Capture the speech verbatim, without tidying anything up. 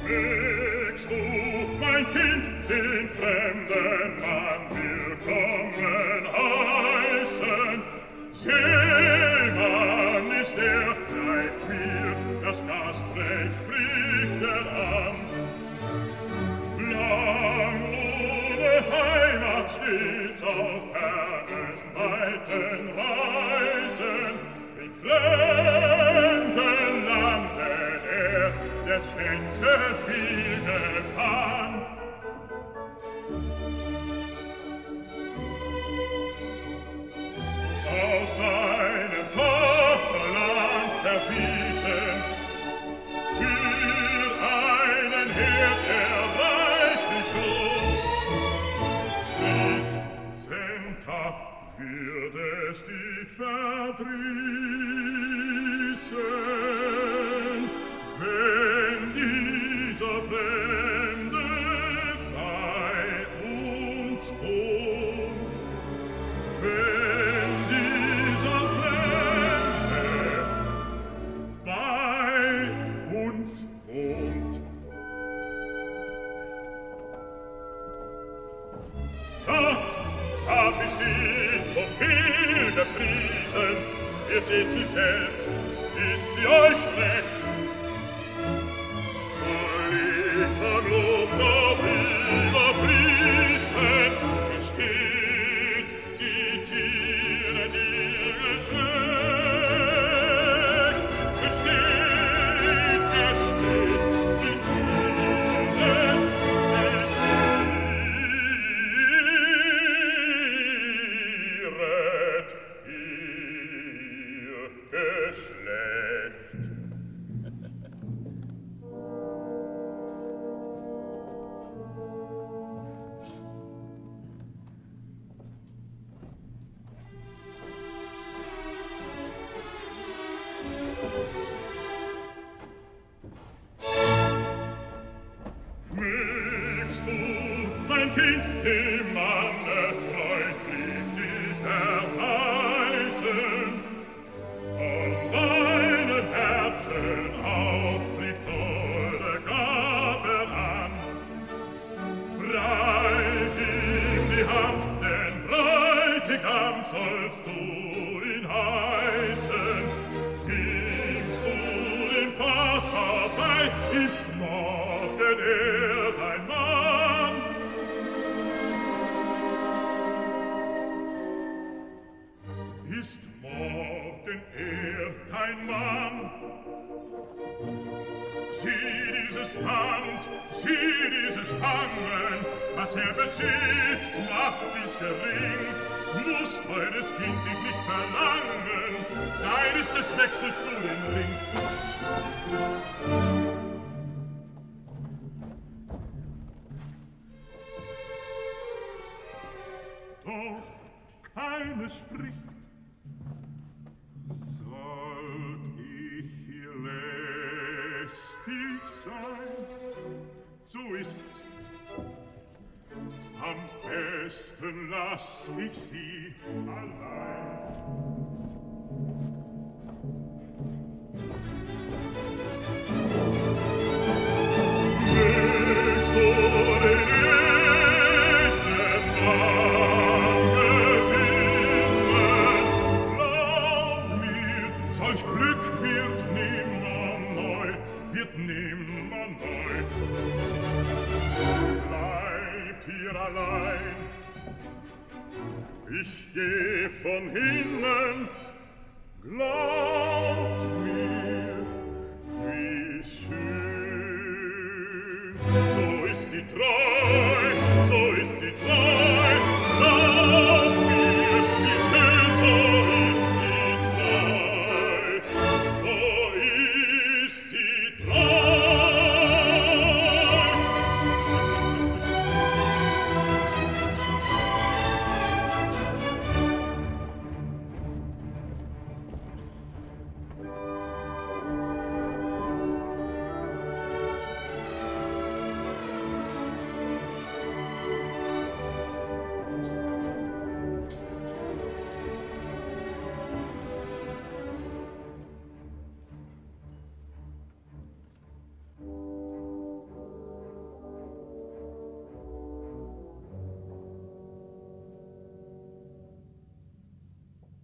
Mögst du, mein Kind, den fremden Mann willkommen heißen. Seemann ist er, gleich mir, das Gastrecht spricht er an. Lang ohne Heimat stets auf fernen, weiten Reisen, in fremden Lande er der Schätze viele fand. Aus seinem Vaterland verwiesen, für einen Herd er reichlich groß. Nichtcenta wird es dich verdrießen, wenn dieser Fremde bei uns wohnt. Wenn dieser Fremde bei uns wohnt. Sagt, hab ich sie so viel gepriesen, ihr seht sie selbst, ist sie euch recht. Soll ich von Lob noch überfließen, es steht die Tiere dir geschlecht. Es steht, es steht die Tiere, Mögst du, mein Kind, dem Manne freundlich dich erweisen, von deinem Herzen aufspricht eure Gabe an. Reich ihm die Hand, denn Bräutigam sollst du ihn heißen. Stimmst du dem Vater bei, ist morgen er dein Mann. Ist morgen er dein Mann. Sieh dieses Land, sieh dieses Hangen, was er besitzt, Macht ist gering. Musst eures Kind dich nicht verlangen, dein ist es, wechselst du den Ring. Doch keines spricht. Sollt ich hier lästig sein, so ist's. Am besten lass ich sie allein. Mögst du den edlen Mann gewinnen, glaub mir, solch Glück wird nimmer neu, wird nimmer neu. Bleibt hier allein, ich geh von hinnen, glaubt mir, wie schön, so ist sie treu.